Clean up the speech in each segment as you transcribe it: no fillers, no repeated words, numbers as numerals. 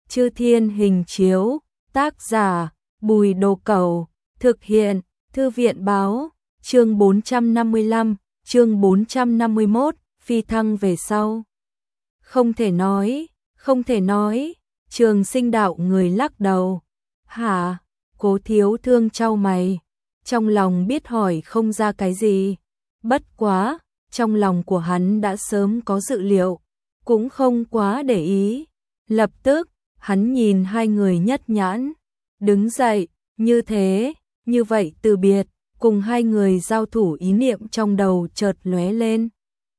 Chư Thiên Hình Chiếu, tác giả, Bùi Đồ Cẩu, thực hiện, Thư viện Báo, chương 455, chương 451, phi thăng về sau. Không thể nói, Trường Sinh đạo người lắc đầu. Hả? Cố Thiếu Thương chau mày, trong lòng biết hỏi không ra cái gì. Bất quá, trong lòng của hắn đã sớm có dự liệu, cũng không quá để ý. Lập tức, hắn nhìn hai người nhất nhãn, đứng dậy, như vậy từ biệt, cùng hai người giao thủ ý niệm trong đầu chợt lóe lên.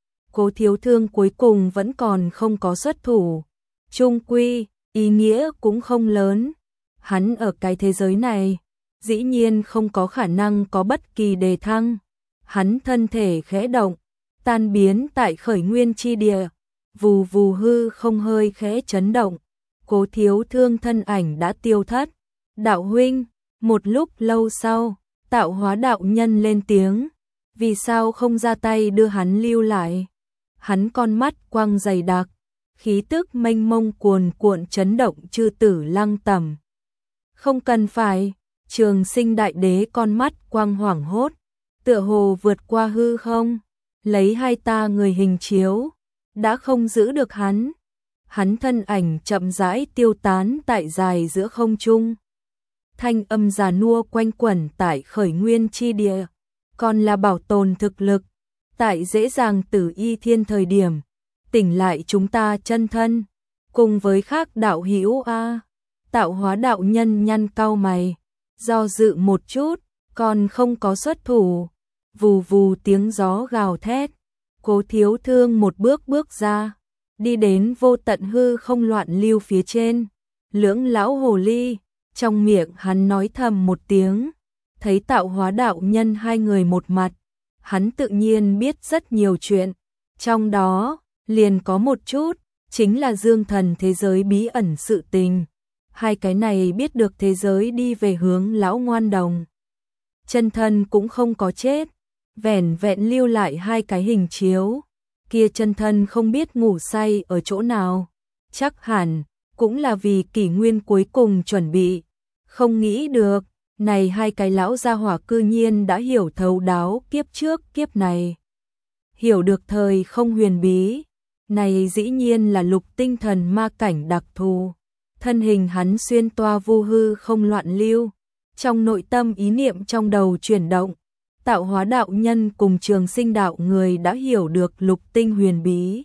Cố Thiếu Thương cuối cùng vẫn còn không có xuất thủ, chung quy, ý nghĩa cũng không lớn. Hắn ở cái thế giới này, dĩ nhiên không có khả năng có bất kỳ đề thăng. Hắn thân thể khẽ động, tan biến tại khởi nguyên chi địa, vù vù hư không hơi khẽ chấn động. Cố Thiếu Thương thân ảnh đã tiêu thất. Đạo huynh, một lúc lâu sau, Tạo Hóa đạo nhân lên tiếng, vì sao không ra tay đưa hắn lưu lại? Hắn con mắt quang dày đặc, khí tức mênh mông cuồn cuộn chấn động chư tử lăng tẩm. Không cần phải, Trường Sinh đại đế con mắt quang hoảng hốt, tựa hồ vượt qua hư không, lấy hai ta người hình chiếu, đã không giữ được hắn. Hắn thân ảnh chậm rãi tiêu tán tại dài giữa không trung. Thanh âm già nua quanh quẩn tại khởi nguyên chi địa, còn là bảo tồn thực lực, tại dễ dàng tử y thiên thời điểm, tỉnh lại chúng ta chân thân, cùng với khác đạo hữu a. Tạo Hóa đạo nhân nhăn cau mày, do dự một chút, còn không có xuất thủ. Vù vù tiếng gió gào thét, Cố Thiếu Thương một bước ra, đi đến vô tận hư không loạn lưu phía trên. Lưỡng lão hồ ly, trong miệng hắn nói thầm một tiếng, thấy Tạo Hóa đạo nhân hai người một mặt, hắn tự nhiên biết rất nhiều chuyện, trong đó liền có một chút chính là dương thần thế giới bí ẩn sự tình. Hai cái này biết được thế giới đi về hướng lão ngoan đồng, chân thân cũng không có chết, vẻn vẹn lưu lại hai cái hình chiếu. Kia chân thân không biết ngủ say ở chỗ nào, chắc hẳn cũng là vì kỷ nguyên cuối cùng chuẩn bị. Không nghĩ được, này hai cái lão gia hỏa cư nhiên đã hiểu thấu đáo kiếp trước kiếp này. Hiểu được thời không huyền bí, này dĩ nhiên là lục tinh thần ma cảnh đặc thù. Thân hình hắn xuyên toa vô hư không loạn lưu, trong nội tâm ý niệm trong đầu chuyển động. Tạo Hóa đạo nhân cùng Trường Sinh đạo người đã hiểu được lục tinh huyền bí.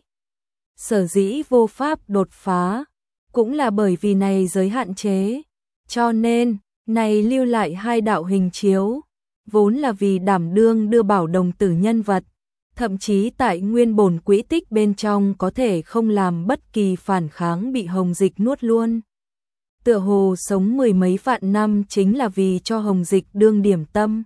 Sở dĩ vô pháp đột phá, cũng là bởi vì này giới hạn chế. Cho nên, này lưu lại hai đạo hình chiếu, vốn là vì đảm đương đưa bảo đồng tử nhân vật, thậm chí tại nguyên bổn quỹ tích bên trong có thể không làm bất kỳ phản kháng bị hồng dịch nuốt luôn. Tựa hồ sống mười mấy vạn năm chính là vì cho hồng dịch đương điểm tâm.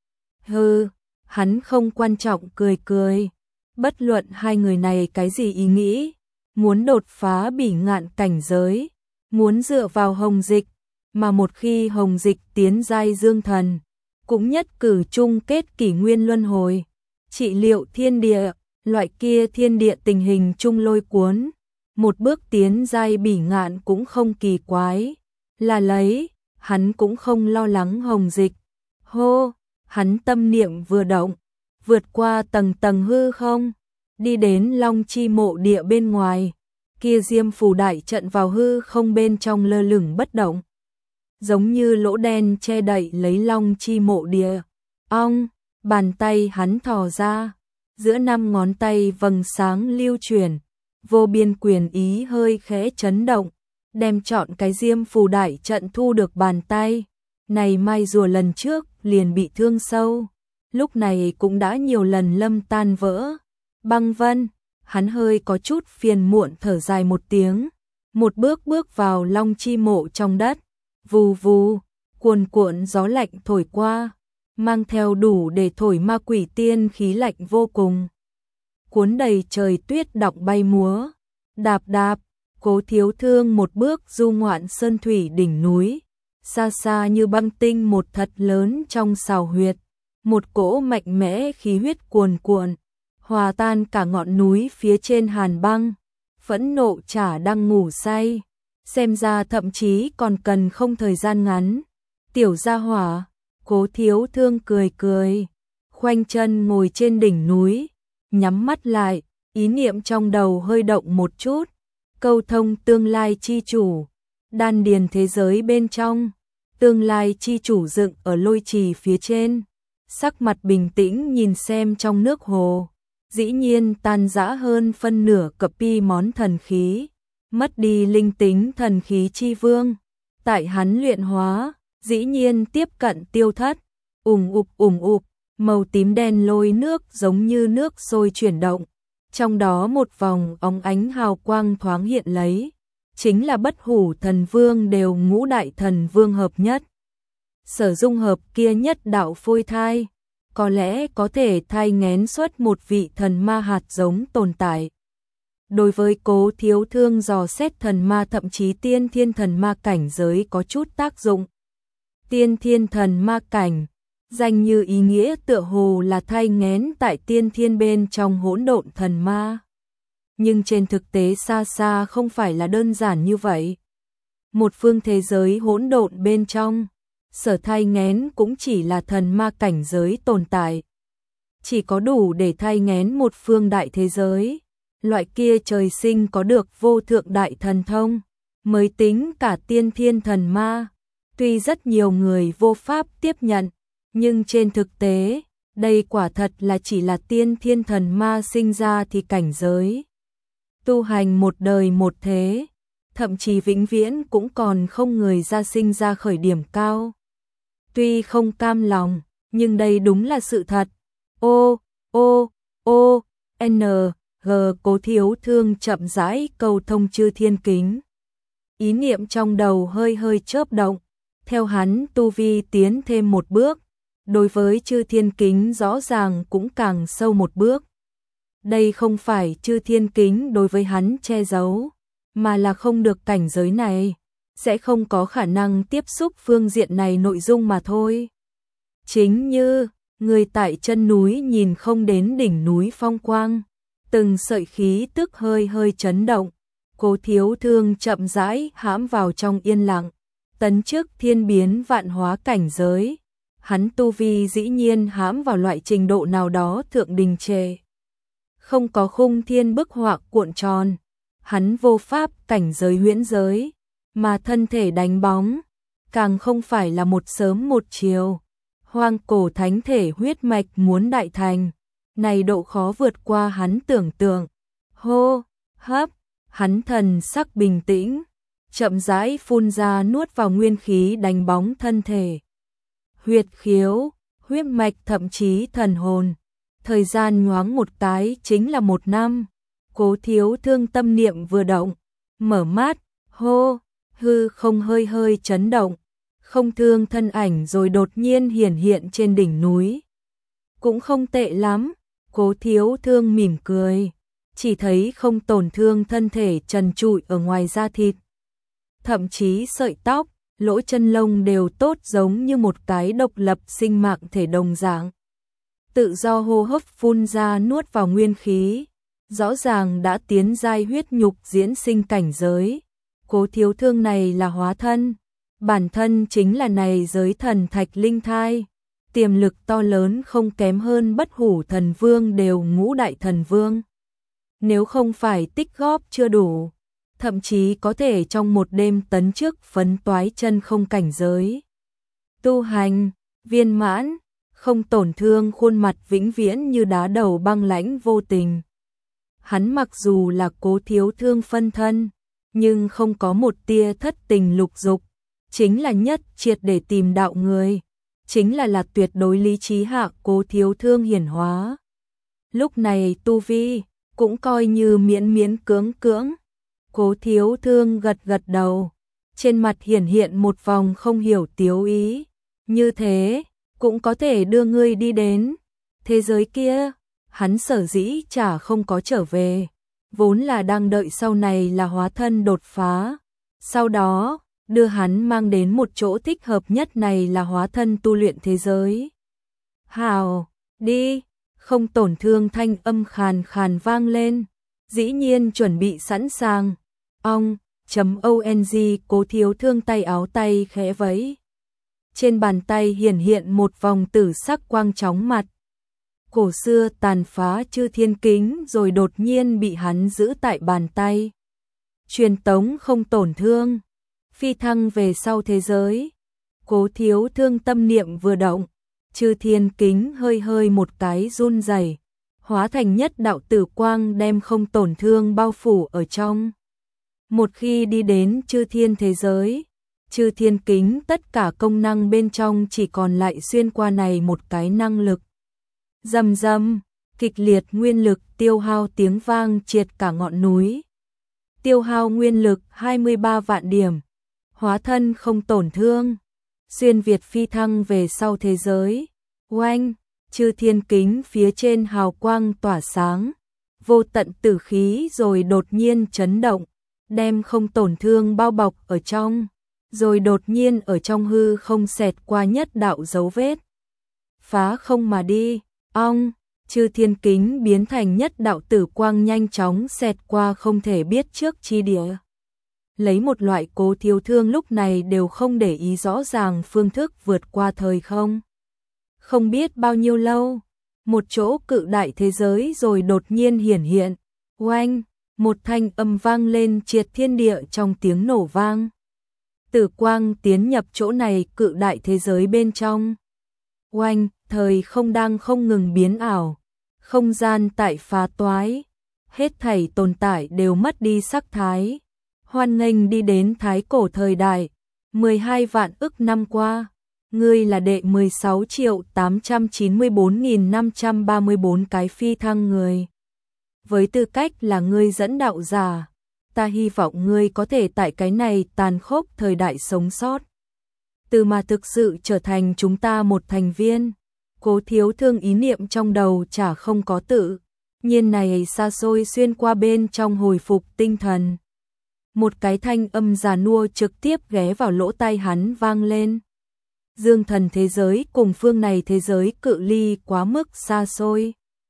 Hừ, hắn không quan trọng cười. Bất luận hai người này cái gì ý nghĩ, muốn đột phá bỉ ngạn cảnh giới, muốn dựa vào hồng dịch, mà một khi hồng dịch tiến giai dương thần, cũng nhất cử chung kết kỷ nguyên luân hồi, trị liệu thiên địa, loại kia thiên địa tình hình chung lôi cuốn, một bước tiến giai bỉ ngạn cũng không kỳ quái, là lấy, hắn cũng không lo lắng hồng dịch. Hô, hắn tâm niệm vừa động, vượt qua tầng tầng hư không, đi đến Long Chi mộ địa bên ngoài, kia diêm phù đại trận vào hư không bên trong lơ lửng bất động, giống như lỗ đen che đậy lấy Long Chi mộ địa. Ong, bàn tay hắn thò ra, giữa năm ngón tay vầng sáng lưu chuyển, vô biên quyền ý hơi khẽ chấn động, đem trọn cái diêm phù đại trận thu được bàn tay. Này mai rùa lần trước liền bị thương sâu, lúc này cũng đã nhiều lần lâm tan vỡ. Băng Vân, hắn hơi có chút phiền muộn thở dài một tiếng, một bước vào Long Chi mộ trong đất. Vù vù, cuồn cuộn gió lạnh thổi qua, mang theo đủ để thổi ma quỷ tiên khí lạnh vô cùng, cuốn đầy trời tuyết đọng bay múa. Đạp đạp, Cố Thiếu Thương một bước du ngoạn sơn thủy đỉnh núi, xa xa như băng tinh một thật lớn trong sào huyệt, một cỗ mạnh mẽ khí huyết cuồn cuộn, hòa tan cả ngọn núi phía trên hàn băng. Phẫn nộ chả đang ngủ say, xem ra thậm chí còn cần không thời gian ngắn. Tiểu gia hỏa, Cố Thiếu Thương cười cười, khoanh chân ngồi trên đỉnh núi, nhắm mắt lại, ý niệm trong đầu hơi động một chút, câu thông tương lai chi chủ, đan điền thế giới bên trong, tương lai chi chủ dựng ở lôi trì phía trên, sắc mặt bình tĩnh nhìn xem trong nước hồ, dĩ nhiên tan rã hơn phân nửa cập pi món thần khí, mất đi linh tính thần khí chi vương, tại hắn luyện hóa, dĩ nhiên tiếp cận tiêu thất, ủng ụp, màu tím đen lôi nước giống như nước sôi chuyển động, trong đó một vòng óng ánh hào quang thoáng hiện lấy, chính là Bất Hủ Thần Vương đều ngũ đại thần vương hợp nhất. Sở dung hợp kia nhất đạo phôi thai, có lẽ có thể thai nghén xuất một vị thần ma hạt giống tồn tại. Đối với Cố Thiếu Thương dò xét thần ma thậm chí tiên thiên thần ma cảnh giới có chút tác dụng. Tiên thiên thần ma cảnh, danh như ý nghĩa tựa hồ là thai nghén tại tiên thiên bên trong hỗn độn thần ma. Nhưng trên thực tế xa xa không phải là đơn giản như vậy. Một phương thế giới hỗn độn bên trong, sở thai nghén cũng chỉ là thần ma cảnh giới tồn tại. Chỉ có đủ để thai nghén một phương đại thế giới, loại kia trời sinh có được vô thượng đại thần thông, mới tính cả tiên thiên thần ma. Tuy rất nhiều người vô pháp tiếp nhận, nhưng trên thực tế, đây quả thật là chỉ là tiên thiên thần ma sinh ra thì cảnh giới. Tu hành một đời một thế, thậm chí vĩnh viễn cũng còn không người ra sinh ra khởi điểm cao. Tuy không cam lòng, nhưng đây đúng là sự thật. G Cố Thiếu Thương chậm rãi cầu thông chư thiên kính. Ý niệm trong đầu hơi hơi chớp động, theo hắn tu vi tiến thêm một bước, đối với chư thiên kính rõ ràng cũng càng sâu một bước. Đây không phải chư thiên kính đối với hắn che giấu, mà là không được cảnh giới này, sẽ không có khả năng tiếp xúc phương diện này nội dung mà thôi. Chính như, người tại chân núi nhìn không đến đỉnh núi phong quang, từng sợi khí tức hơi hơi chấn động, Cố Thiếu Thương chậm rãi hãm vào trong yên lặng, tấn chức thiên biến vạn hóa cảnh giới. Hắn tu vi dĩ nhiên hãm vào loại trình độ nào đó thượng đình trệ. Không có khung thiên bức họa cuộn tròn, hắn vô pháp cảnh giới huyễn giới, mà thân thể đánh bóng, càng không phải là một sớm một chiều. Hoang cổ thánh thể huyết mạch muốn đại thành, này độ khó vượt qua hắn tưởng tượng. Hô, hấp, hắn thần sắc bình tĩnh, chậm rãi phun ra nuốt vào nguyên khí đánh bóng thân thể. Huyệt khiếu, huyết mạch thậm chí thần hồn. Thời gian nhoáng một cái chính là 1 năm. Cố Thiếu Thương tâm niệm vừa động, mở mắt, hô, hư không hơi hơi chấn động, không thương thân ảnh rồi đột nhiên hiển hiện trên đỉnh núi. Cũng không tệ lắm, Cố Thiếu Thương mỉm cười, chỉ thấy không tổn thương thân thể trần trụi ở ngoài da thịt. Thậm chí sợi tóc, lỗ chân lông đều tốt giống như một cái độc lập sinh mạng thể đồng dạng. Tự do hô hấp phun ra nuốt vào nguyên khí, rõ ràng đã tiến giai huyết nhục diễn sinh cảnh giới. Cố Thiếu Thương này là hóa thân, bản thân chính là này giới thần thạch linh thai, tiềm lực to lớn không kém hơn Bất Hủ Thần Vương đều ngũ đại thần vương. Nếu không phải tích góp chưa đủ, thậm chí có thể trong một đêm tấn chức phấn toái chân không cảnh giới. Tu hành, viên mãn, không tổn thương khuôn mặt vĩnh viễn như đá đầu băng lãnh vô tình. Hắn mặc dù là Cố Thiếu Thương phân thân, nhưng không có một tia thất tình lục dục, chính là nhất triệt để tìm đạo người, chính là tuyệt đối lý trí hạ Cố Thiếu Thương hiển hóa. Lúc này tu vi cũng coi như miễn miễn cưỡng cưỡng. Cố Thiếu Thương gật gật đầu, trên mặt hiển hiện một vòng không hiểu tiếu ý, như thế cũng có thể đưa ngươi đi đến thế giới kia. Hắn sở dĩ chả không có trở về, vốn là đang đợi sau này là hóa thân đột phá, sau đó đưa hắn mang đến một chỗ thích hợp nhất, này là hóa thân tu luyện thế giới. Hào, đi, không tổn thương thanh âm khàn khàn vang lên, dĩ nhiên chuẩn bị sẵn sàng. .ong. Cố Thiếu Thương tay áo tay khẽ vẫy. Trên bàn tay hiện một vòng tử sắc quang chóng mặt. Cổ xưa tàn phá Chư Thiên Kính rồi đột nhiên bị hắn giữ tại bàn tay. Truyền tống không tổn thương, phi thăng về sau thế giới. Cố Thiếu Thương tâm niệm vừa động, Chư Thiên Kính hơi một cái run rẩy, hóa thành nhất đạo tử quang đem không tổn thương bao phủ ở trong. Một khi đi đến Chư Thiên thế giới, Chư Thiên Kính tất cả công năng bên trong chỉ còn lại xuyên qua này một cái năng lực. Rầm rầm, kịch liệt nguyên lực tiêu hao tiếng vang triệt cả ngọn núi. Tiêu hao nguyên lực 23 vạn điểm, hóa thân không tổn thương, xuyên việt phi thăng về sau thế giới. Oanh, Chư Thiên Kính phía trên hào quang tỏa sáng, vô tận tử khí rồi đột nhiên chấn động, đem không tổn thương bao bọc ở trong, rồi đột nhiên ở trong hư không xẹt qua nhất đạo dấu vết. Phá không mà đi, ong, Chư Thiên Kính biến thành nhất đạo tử quang nhanh chóng xẹt qua không thể biết trước chi địa. Lấy một loại Cố Thiếu Thương lúc này đều không để ý rõ ràng phương thức vượt qua thời không. Không biết bao nhiêu lâu, một chỗ cự đại thế giới rồi đột nhiên hiện. Oanh, một thanh âm vang lên triệt thiên địa trong tiếng nổ vang. Tử quang tiến nhập chỗ này cự đại thế giới bên trong. Oanh, thời không đang không ngừng biến ảo, không gian tại phá toái, hết thảy tồn tại đều mất đi sắc thái. Hoan nghênh đi đến thái cổ thời đại, 12 vạn ức năm qua, ngươi là đệ 16.894.534 cái phi thăng người. Với tư cách là ngươi dẫn đạo giả, ta hy vọng ngươi có thể tại cái này tàn khốc thời đại sống sót. Từ mà thực sự trở thành chúng ta một thành viên. Cố Thiếu Thương ý niệm trong đầu chả không có tự nhiên này xa xôi xuyên qua bên trong hồi phục tinh thần. Một cái thanh âm già nua trực tiếp ghé vào lỗ tai hắn vang lên. Dương thần thế giới cùng phương này thế giới cự ly quá mức xa xôi.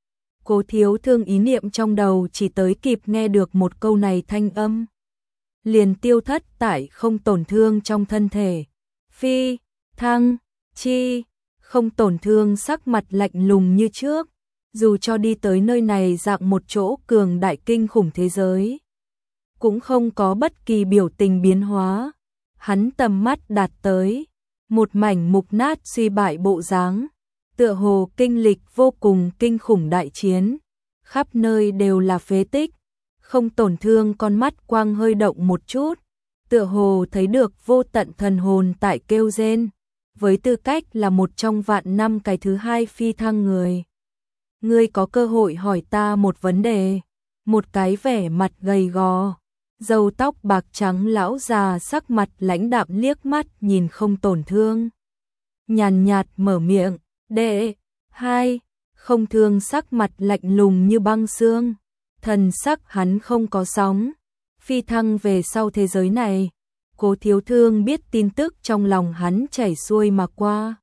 Cố Thiếu Thương ý niệm trong đầu chỉ tới kịp nghe được một câu này thanh âm, liền tiêu thất tại không tổn thương trong thân thể. Phi, thăng, chi, không tổn thương sắc mặt lạnh lùng như trước, dù cho đi tới nơi này dạng một chỗ cường đại kinh khủng thế giới, cũng không có bất kỳ biểu tình biến hóa. Hắn tầm mắt đạt tới một mảnh mục nát suy bại bộ dáng, tựa hồ kinh lịch vô cùng kinh khủng đại chiến, khắp nơi đều là phế tích. Không tổn thương con mắt quang hơi động một chút, tựa hồ thấy được vô tận thần hồn tại kêu rên. Với tư cách là một trong vạn năm cái thứ hai phi thăng người, ngươi có cơ hội hỏi ta một vấn đề. Một cái vẻ mặt gầy gò, râu tóc bạc trắng lão già sắc mặt lãnh đạm liếc mắt nhìn không tổn thương, nhàn nhạt mở miệng. Đệ hai, không thương sắc mặt lạnh lùng như băng xương, thần sắc hắn không có sóng. Phi thăng về sau thế giới này, Cố Thiếu Thương biết tin tức trong lòng hắn chảy xuôi mà qua.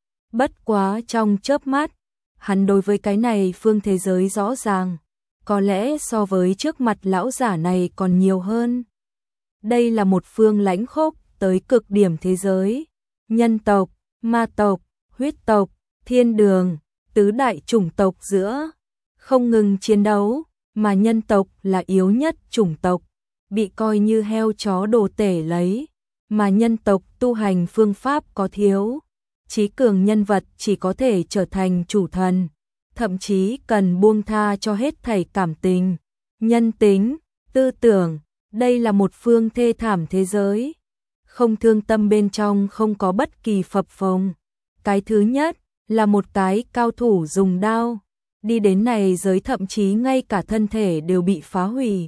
Bất quá trong chớp mắt, hắn đối với cái này phương thế giới rõ ràng, có lẽ so với trước mặt lão giả này còn nhiều hơn. Đây là một phương lãnh khốc tới cực điểm thế giới, nhân tộc, ma tộc, huyết tộc, thiên đường, tứ đại chủng tộc giữa không ngừng chiến đấu, mà nhân tộc là yếu nhất chủng tộc, bị coi như heo chó đồ tể lấy, mà nhân tộc tu hành phương pháp có thiếu, trí cường nhân vật chỉ có thể trở thành chủ thần, thậm chí cần buông tha cho hết thảy cảm tình, nhân tính, tư tưởng. Đây là một phương thê thảm thế giới, không thương tâm bên trong không có bất kỳ phập phồng. Cái thứ nhất là một cái cao thủ dùng đao, đi đến này giới thậm chí ngay cả thân thể đều bị phá hủy.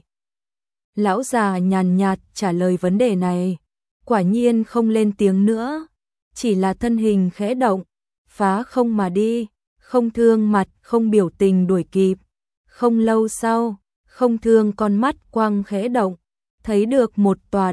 Lão già nhàn nhạt trả lời vấn đề này, quả nhiên không lên tiếng nữa, chỉ là thân hình khẽ động, phá không mà đi. Không thương mặt không biểu tình đuổi kịp. Không lâu sau, không thương con mắt quang khẽ động, thấy được một tòa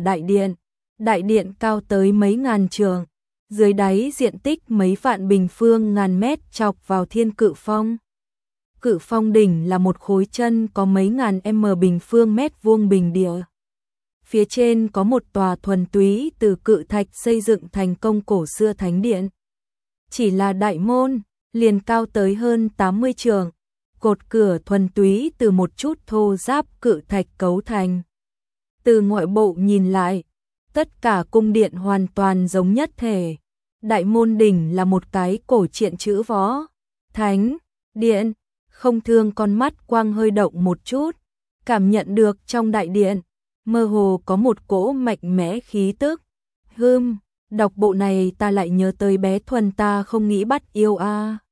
đại điện cao tới mấy ngàn trượng, dưới đáy diện tích mấy vạn bình phương ngàn mét chọc vào thiên cự phong. Cự phong đỉnh là một khối chân có mấy ngàn m bình phương mét vuông bình địa. phía trên có một tòa thuần túy từ cự thạch xây dựng thành công cổ xưa thánh điện. Chỉ là đại môn, liền cao tới hơn 80 trượng, cột cửa thuần túy từ một chút thô ráp cự thạch cấu thành. Từ ngoại bộ nhìn lại, tất cả cung điện hoàn toàn giống nhất thể. Đại môn đỉnh là một cái cổ truyện chữ võ, thánh, điện, không thương con mắt quang hơi động một chút, cảm nhận được trong đại điện, mơ hồ có một cỗ mạnh mẽ khí tức. Đọc bộ này ta lại nhớ tới bé Thuần ta không nghĩ bắt yêu a.